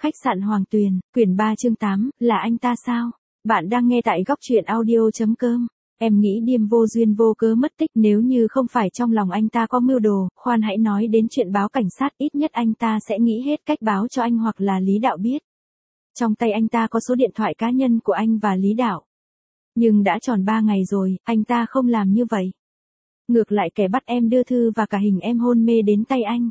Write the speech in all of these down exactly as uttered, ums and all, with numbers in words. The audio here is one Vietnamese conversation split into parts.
khách sạn Hoàng Tuyền, quyển ba chương tám, là anh ta sao? Bạn đang nghe tại góc truyện audio.com. Em nghĩ Điềm vô duyên vô cớ mất tích, nếu như không phải trong lòng anh ta có mưu đồ, khoan hãy nói đến chuyện báo cảnh sát, ít nhất anh ta sẽ nghĩ hết cách báo cho anh hoặc là Lý Đạo biết. Trong tay anh ta có số điện thoại cá nhân của anh và Lý Đạo. Nhưng đã tròn ba ngày rồi, anh ta không làm như vậy. Ngược lại kẻ bắt em đưa thư và cả hình em hôn mê đến tay anh.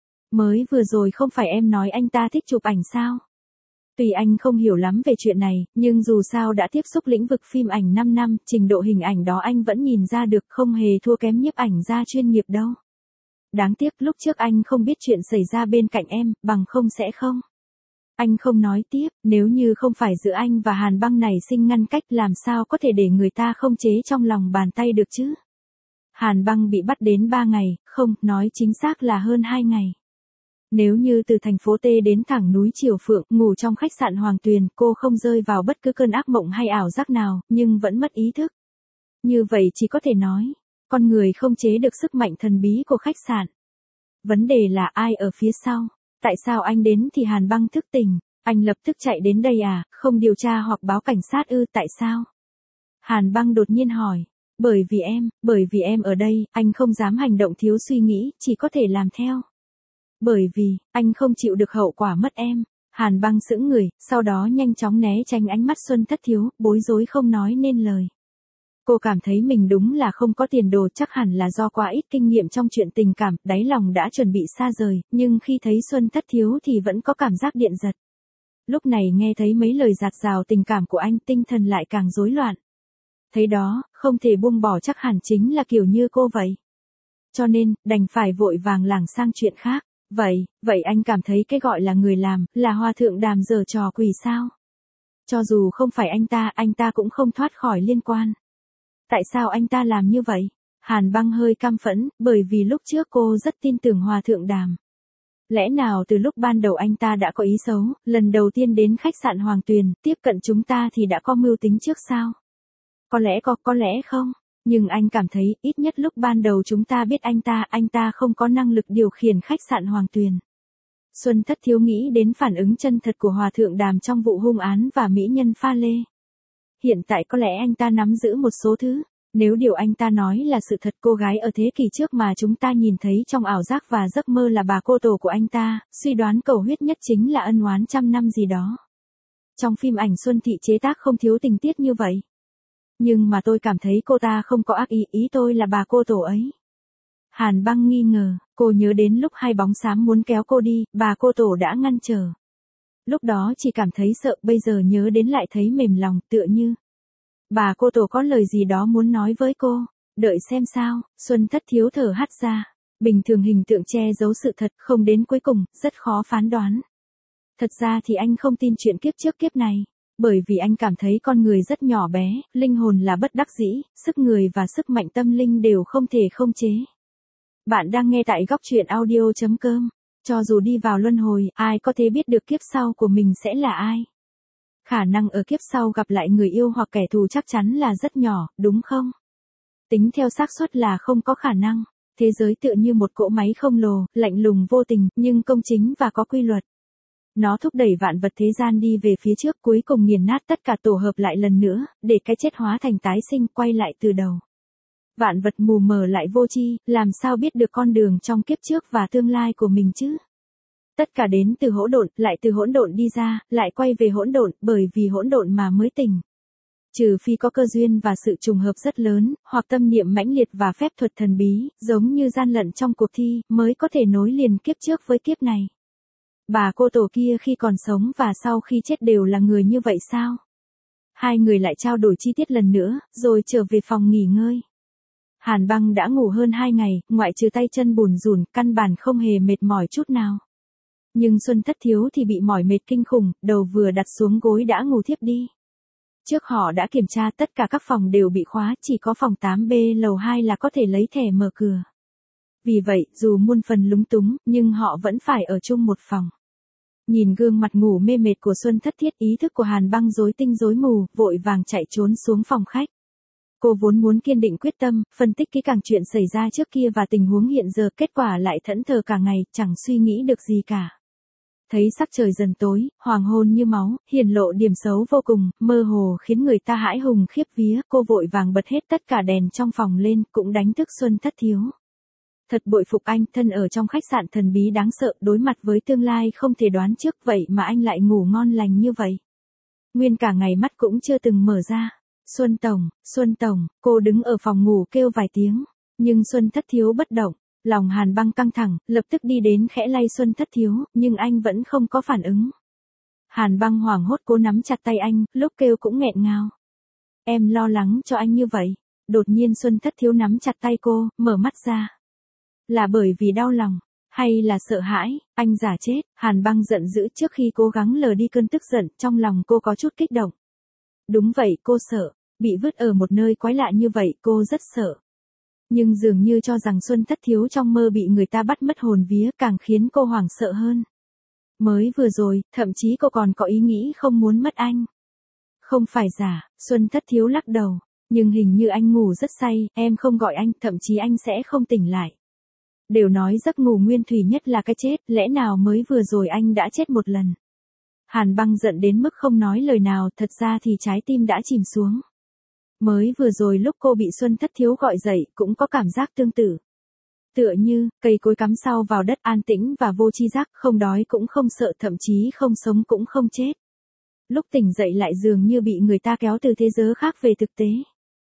Mới vừa rồi không phải em nói anh ta thích chụp ảnh sao? Tuy anh không hiểu lắm về chuyện này, nhưng dù sao đã tiếp xúc lĩnh vực phim ảnh năm năm, trình độ hình ảnh đó anh vẫn nhìn ra được, không hề thua kém nhiếp ảnh gia chuyên nghiệp đâu. Đáng tiếc lúc trước anh không biết chuyện xảy ra bên cạnh em, bằng không sẽ không. Anh không nói tiếp, nếu như không phải giữa anh và Hàn Băng này sinh ngăn cách, làm sao có thể để người ta không chế trong lòng bàn tay được chứ? Hàn Băng bị bắt đến ba ngày, không, nói chính xác là hơn hai ngày. Nếu như từ thành phố T đến thẳng núi Triều Phượng, ngủ trong khách sạn Hoàng Tuyền, cô không rơi vào bất cứ cơn ác mộng hay ảo giác nào, nhưng vẫn mất ý thức. Như vậy chỉ có thể nói, con người không chế được sức mạnh thần bí của khách sạn. Vấn đề là ai ở phía sau? Tại sao anh đến thì Hàn Băng thức tỉnh? Anh lập tức chạy đến đây à, không điều tra hoặc báo cảnh sát ư, tại sao? Hàn Băng đột nhiên hỏi. Bởi vì em, bởi vì em ở đây, anh không dám hành động thiếu suy nghĩ, chỉ có thể làm theo. Bởi vì, anh không chịu được hậu quả mất em. Hàn Băng sững người, sau đó nhanh chóng né tránh ánh mắt Xuân Thất Thiếu, bối rối không nói nên lời. Cô cảm thấy mình đúng là không có tiền đồ, chắc hẳn là do quá ít kinh nghiệm trong chuyện tình cảm, đáy lòng đã chuẩn bị xa rời, nhưng khi thấy Xuân Thất Thiếu thì vẫn có cảm giác điện giật. Lúc này nghe thấy mấy lời dạt dào tình cảm của anh, tinh thần lại càng rối loạn. Thấy đó, không thể buông bỏ, chắc hẳn chính là kiểu như cô vậy. Cho nên, đành phải vội vàng lảng sang chuyện khác. Vậy, vậy anh cảm thấy cái gọi là người làm, là Hòa Thượng Đàm giở trò quỷ sao? Cho dù không phải anh ta, anh ta cũng không thoát khỏi liên quan. Tại sao anh ta làm như vậy? Hàn Băng hơi căm phẫn, bởi vì lúc trước cô rất tin tưởng Hòa Thượng Đàm. Lẽ nào từ lúc ban đầu anh ta đã có ý xấu, lần đầu tiên đến khách sạn Hoàng Tuyền, tiếp cận chúng ta thì đã có mưu tính trước sao? Có lẽ có, có lẽ không. Nhưng anh cảm thấy, ít nhất lúc ban đầu chúng ta biết anh ta, anh ta không có năng lực điều khiển khách sạn Hoàng Tuyền. Xuân Thất Thiếu nghĩ đến phản ứng chân thật của Hòa Thượng Đàm trong vụ hung án và mỹ nhân pha lê. Hiện tại có lẽ anh ta nắm giữ một số thứ. Nếu điều anh ta nói là sự thật, cô gái ở thế kỷ trước mà chúng ta nhìn thấy trong ảo giác và giấc mơ là bà cô tổ của anh ta, suy đoán cầu huyết nhất chính là ân oán trăm năm gì đó. Trong phim ảnh Xuân Thị chế tác không thiếu tình tiết như vậy. Nhưng mà tôi cảm thấy cô ta không có ác ý, ý tôi là bà cô tổ ấy. Hàn Băng nghi ngờ, cô nhớ đến lúc hai bóng xám muốn kéo cô đi, bà cô tổ đã ngăn trở. Lúc đó chỉ cảm thấy sợ, bây giờ nhớ đến lại thấy mềm lòng, tựa như bà cô tổ có lời gì đó muốn nói với cô. Đợi xem sao. Xuân Thất Thiếu thở hắt ra. Bình thường hình tượng che giấu sự thật, không đến cuối cùng, rất khó phán đoán. Thật ra thì anh không tin chuyện kiếp trước kiếp này. Bởi vì anh cảm thấy con người rất nhỏ bé, linh hồn là bất đắc dĩ, sức người và sức mạnh tâm linh đều không thể không chế. Bạn đang nghe tại góc truyện audio.com. Cho dù đi vào luân hồi, ai có thể biết được kiếp sau của mình sẽ là ai? Khả năng ở kiếp sau gặp lại người yêu hoặc kẻ thù chắc chắn là rất nhỏ, đúng không? Tính theo xác suất là không có khả năng. Thế giới tựa như một cỗ máy khổng lồ, lạnh lùng vô tình, nhưng công chính và có quy luật. Nó thúc đẩy vạn vật thế gian đi về phía trước, cuối cùng nghiền nát tất cả, tổ hợp lại lần nữa, để cái chết hóa thành tái sinh, quay lại từ đầu. Vạn vật mù mờ lại vô tri, làm sao biết được con đường trong kiếp trước và tương lai của mình chứ? Tất cả đến từ hỗn độn, lại từ hỗn độn đi ra, lại quay về hỗn độn, bởi vì hỗn độn mà mới tỉnh. Trừ phi có cơ duyên và sự trùng hợp rất lớn, hoặc tâm niệm mãnh liệt và phép thuật thần bí, giống như gian lận trong cuộc thi, mới có thể nối liền kiếp trước với kiếp này. Bà cô tổ kia khi còn sống và sau khi chết đều là người như vậy sao? Hai người lại trao đổi chi tiết lần nữa, rồi trở về phòng nghỉ ngơi. Hàn Băng đã ngủ hơn hai ngày, ngoại trừ tay chân bùn rùn, căn bản không hề mệt mỏi chút nào. Nhưng Xuân Thất Thiếu thì bị mỏi mệt kinh khủng, đầu vừa đặt xuống gối đã ngủ thiếp đi. Trước họ đã kiểm tra tất cả các phòng đều bị khóa, chỉ có phòng tám B lầu hai là có thể lấy thẻ mở cửa. Vì vậy, dù muôn phần lúng túng, nhưng họ vẫn phải ở chung một phòng. Nhìn gương mặt ngủ mê mệt của Xuân Thất Thiết, ý thức của Hàn Băng rối tinh rối mù, vội vàng chạy trốn xuống phòng khách. Cô vốn muốn kiên định quyết tâm, phân tích kỹ càng chuyện xảy ra trước kia và tình huống hiện giờ, kết quả lại thẫn thờ cả ngày, chẳng suy nghĩ được gì cả. Thấy sắc trời dần tối, hoàng hôn như máu, hiển lộ điểm xấu vô cùng, mơ hồ khiến người ta hãi hùng khiếp vía, cô vội vàng bật hết tất cả đèn trong phòng lên, cũng đánh thức Xuân Thất Thiếu. Thật bội phục anh, thân ở trong khách sạn thần bí đáng sợ, đối mặt với tương lai không thể đoán trước, vậy mà anh lại ngủ ngon lành như vậy. Nguyên cả ngày mắt cũng chưa từng mở ra. Xuân Tổng, Xuân Tổng, cô đứng ở phòng ngủ kêu vài tiếng, nhưng Xuân Thất Thiếu bất động. Lòng Hàn Băng căng thẳng, lập tức đi đến khẽ lay Xuân Thất Thiếu, nhưng anh vẫn không có phản ứng. Hàn Băng hoảng hốt cố nắm chặt tay anh, lúc kêu cũng nghẹn ngào. Em lo lắng cho anh như vậy. Đột nhiên Xuân Thất Thiếu nắm chặt tay cô, mở mắt ra. Là bởi vì đau lòng, hay là sợ hãi, anh giả chết. Hàn Băng giận dữ trước khi cố gắng lờ đi cơn tức giận, trong lòng cô có chút kích động. Đúng vậy, cô sợ, bị vứt ở một nơi quái lạ như vậy, cô rất sợ. Nhưng dường như cho rằng Xuân Thất Thiếu trong mơ bị người ta bắt mất hồn vía càng khiến cô hoảng sợ hơn. Mới vừa rồi, thậm chí cô còn có ý nghĩ không muốn mất anh. Không phải giả, Xuân Thất Thiếu lắc đầu, nhưng hình như anh ngủ rất say, em không gọi anh, thậm chí anh sẽ không tỉnh lại. Đều nói giấc ngủ nguyên thủy nhất là cái chết, lẽ nào mới vừa rồi anh đã chết một lần. Hàn Băng giận đến mức không nói lời nào, thật ra thì trái tim đã chìm xuống. Mới vừa rồi lúc cô bị Xuân Thất Thiếu gọi dậy, cũng có cảm giác tương tự. Tựa như, cây cối cắm sau vào đất an tĩnh và vô tri giác, không đói cũng không sợ, thậm chí không sống cũng không chết. Lúc tỉnh dậy lại dường như bị người ta kéo từ thế giới khác về thực tế.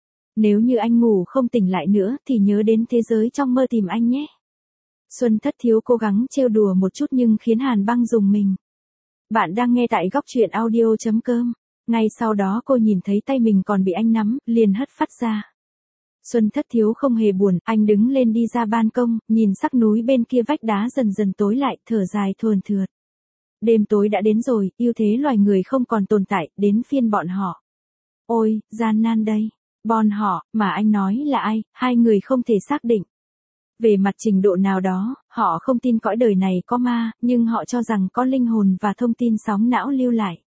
Nếu như anh ngủ không tỉnh lại nữa, thì nhớ đến thế giới trong mơ tìm anh nhé. Xuân Thất Thiếu cố gắng trêu đùa một chút nhưng khiến Hàn Băng rùng mình. Bạn đang nghe tại góc truyện audio chấm com. Ngay sau đó cô nhìn thấy tay mình còn bị anh nắm, liền hất phắt ra. Xuân Thất Thiếu không hề buồn, anh đứng lên đi ra ban công, nhìn sắc núi bên kia vách đá dần dần tối lại, thở dài thườn thượt. Đêm tối đã đến rồi, ưu thế loài người không còn tồn tại, đến phiên bọn họ. Ôi, gian nan đây. Bọn họ, mà anh nói là ai, hai người không thể xác định. Về mặt trình độ nào đó, họ không tin cõi đời này có ma, nhưng họ cho rằng có linh hồn và thông tin sóng não lưu lại.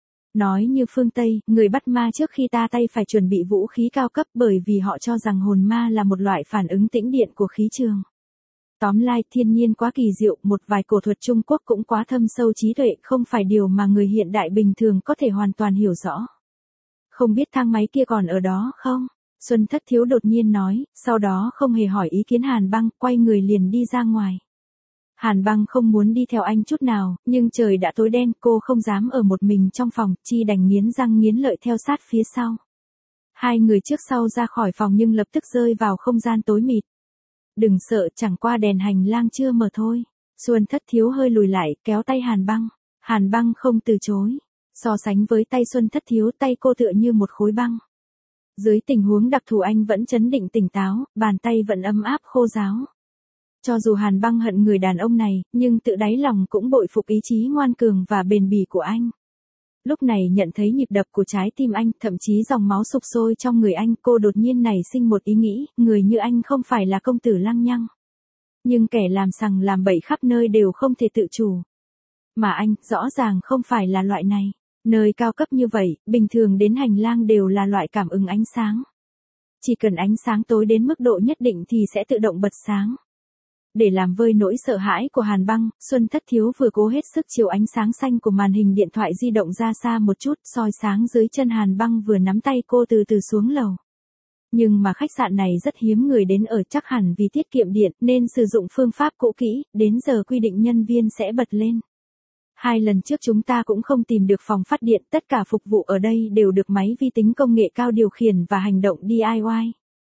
Nói như phương Tây, người bắt ma trước khi ta tay phải chuẩn bị vũ khí cao cấp bởi vì họ cho rằng hồn ma là một loại phản ứng tĩnh điện của khí trường. Tóm lại, thiên nhiên quá kỳ diệu, một vài cổ thuật Trung Quốc cũng quá thâm sâu trí tuệ, không phải điều mà người hiện đại bình thường có thể hoàn toàn hiểu rõ. Không biết thang máy kia còn ở đó không? Xuân Thất Thiếu đột nhiên nói, sau đó không hề hỏi ý kiến Hàn Băng, quay người liền đi ra ngoài. Hàn Băng không muốn đi theo anh chút nào, nhưng trời đã tối đen, cô không dám ở một mình trong phòng, chi đành nghiến răng nghiến lợi theo sát phía sau. Hai người trước sau ra khỏi phòng nhưng lập tức rơi vào không gian tối mịt. Đừng sợ, chẳng qua đèn hành lang chưa mở thôi. Xuân Thất Thiếu hơi lùi lại, kéo tay Hàn Băng. Hàn Băng không từ chối. So sánh với tay Xuân Thất Thiếu, tay cô tựa như một khối băng. Dưới tình huống đặc thù anh vẫn trấn định tỉnh táo, bàn tay vẫn ấm áp khô ráo. Cho dù Hàn Băng hận người đàn ông này, nhưng tự đáy lòng cũng bội phục ý chí ngoan cường và bền bỉ của anh. Lúc này nhận thấy nhịp đập của trái tim anh, thậm chí dòng máu sục sôi trong người anh, cô đột nhiên nảy sinh một ý nghĩ, người như anh không phải là công tử lăng nhăng. Nhưng kẻ làm sằng làm bậy khắp nơi đều không thể tự chủ. Mà anh, rõ ràng không phải là loại này. Nơi cao cấp như vậy, bình thường đến hành lang đều là loại cảm ứng ánh sáng. Chỉ cần ánh sáng tối đến mức độ nhất định thì sẽ tự động bật sáng. Để làm vơi nỗi sợ hãi của Hàn Băng, Xuân Thất Thiếu vừa cố hết sức chiếu ánh sáng xanh của màn hình điện thoại di động ra xa một chút, soi sáng dưới chân Hàn Băng vừa nắm tay cô từ từ xuống lầu. Nhưng mà khách sạn này rất hiếm người đến ở, chắc hẳn vì tiết kiệm điện nên sử dụng phương pháp cũ kỹ, đến giờ quy định nhân viên sẽ bật lên. Hai lần trước chúng ta cũng không tìm được phòng phát điện, tất cả phục vụ ở đây đều được máy vi tính công nghệ cao điều khiển và hành động đê i y.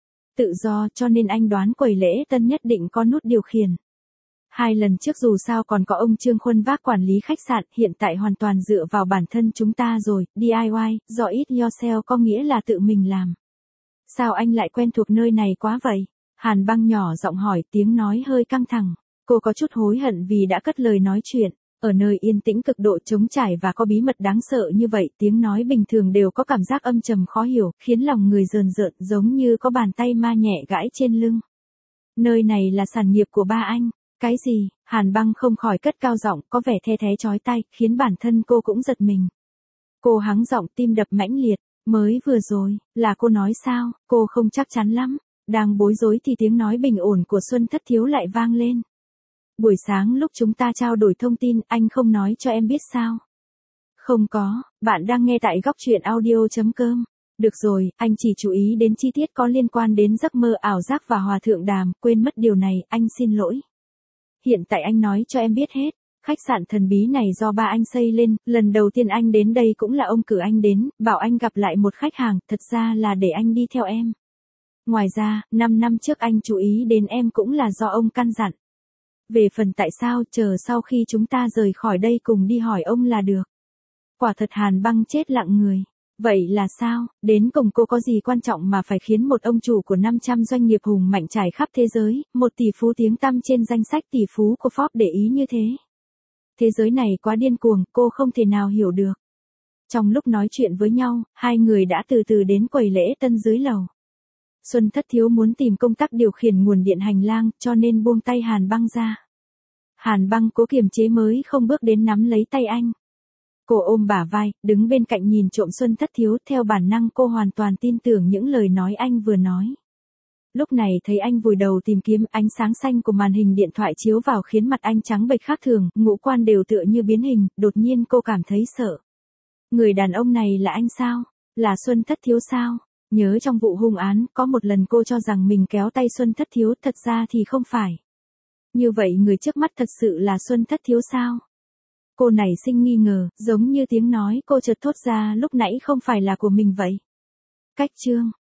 Tự do, cho nên anh đoán quầy lễ tân nhất định có nút điều khiển. Hai lần trước dù sao còn có ông Trương Khuân vác quản lý khách sạn, hiện tại hoàn toàn dựa vào bản thân chúng ta rồi, đê i y, do it yourself có nghĩa là tự mình làm. Sao anh lại quen thuộc nơi này quá vậy? Hàn Băng nhỏ giọng hỏi, tiếng nói hơi căng thẳng. Cô có chút hối hận vì đã cất lời nói chuyện. Ở nơi yên tĩnh cực độ trống trải và có bí mật đáng sợ như vậy, tiếng nói bình thường đều có cảm giác âm trầm khó hiểu, khiến lòng người rờn rợn, giống như có bàn tay ma nhẹ gãi trên lưng. Nơi này là sản nghiệp của ba anh. Cái gì? Hàn Băng không khỏi cất cao giọng, có vẻ the thé chói tai, khiến bản thân cô cũng giật mình. Cô hắng giọng, tim đập mãnh liệt. Mới vừa rồi, là cô nói sao? Cô không chắc chắn lắm. Đang bối rối thì tiếng nói bình ổn của Xuân Thất Thiếu lại vang lên. Buổi sáng lúc chúng ta trao đổi thông tin, anh không nói cho em biết sao? Không có, bạn đang nghe tại góc truyện audio.com. Được rồi, anh chỉ chú ý đến chi tiết có liên quan đến giấc mơ ảo giác và hòa thượng đàm, quên mất điều này, anh xin lỗi. Hiện tại anh nói cho em biết hết. Khách sạn thần bí này do ba anh xây lên, lần đầu tiên anh đến đây cũng là ông cử anh đến, bảo anh gặp lại một khách hàng, thật ra là để anh đi theo em. Ngoài ra, năm năm trước anh chú ý đến em cũng là do ông căn dặn. Về phần tại sao, chờ sau khi chúng ta rời khỏi đây cùng đi hỏi ông là được. Quả thật Hàn Băng chết lặng người. Vậy là sao, đến cùng cô có gì quan trọng mà phải khiến một ông chủ của năm trăm doanh nghiệp hùng mạnh trải khắp thế giới, một tỷ phú tiếng tăm trên danh sách tỷ phú của Forbes để ý như thế? Thế giới này quá điên cuồng, cô không thể nào hiểu được. Trong lúc nói chuyện với nhau, hai người đã từ từ đến quầy lễ tân dưới lầu. Xuân Thất Thiếu muốn tìm công tắc điều khiển nguồn điện hành lang, cho nên buông tay Hàn Băng ra. Hàn Băng cố kiềm chế mới không bước đến nắm lấy tay anh. Cô ôm bả vai, đứng bên cạnh nhìn trộm Xuân Thất Thiếu, theo bản năng cô hoàn toàn tin tưởng những lời nói anh vừa nói. Lúc này thấy anh vùi đầu tìm kiếm, ánh sáng xanh của màn hình điện thoại chiếu vào khiến mặt anh trắng bệch khác thường, ngũ quan đều tựa như biến hình, đột nhiên cô cảm thấy sợ. Người đàn ông này là anh sao? Là Xuân Thất Thiếu sao? Nhớ trong vụ hung án, có một lần cô cho rằng mình kéo tay Xuân Thất Thiếu, thật ra thì không phải. Như vậy người trước mắt thật sự là Xuân Thất Thiếu sao? Cô nảy sinh nghi ngờ, giống như tiếng nói cô chợt thốt ra lúc nãy không phải là của mình vậy. Cách chương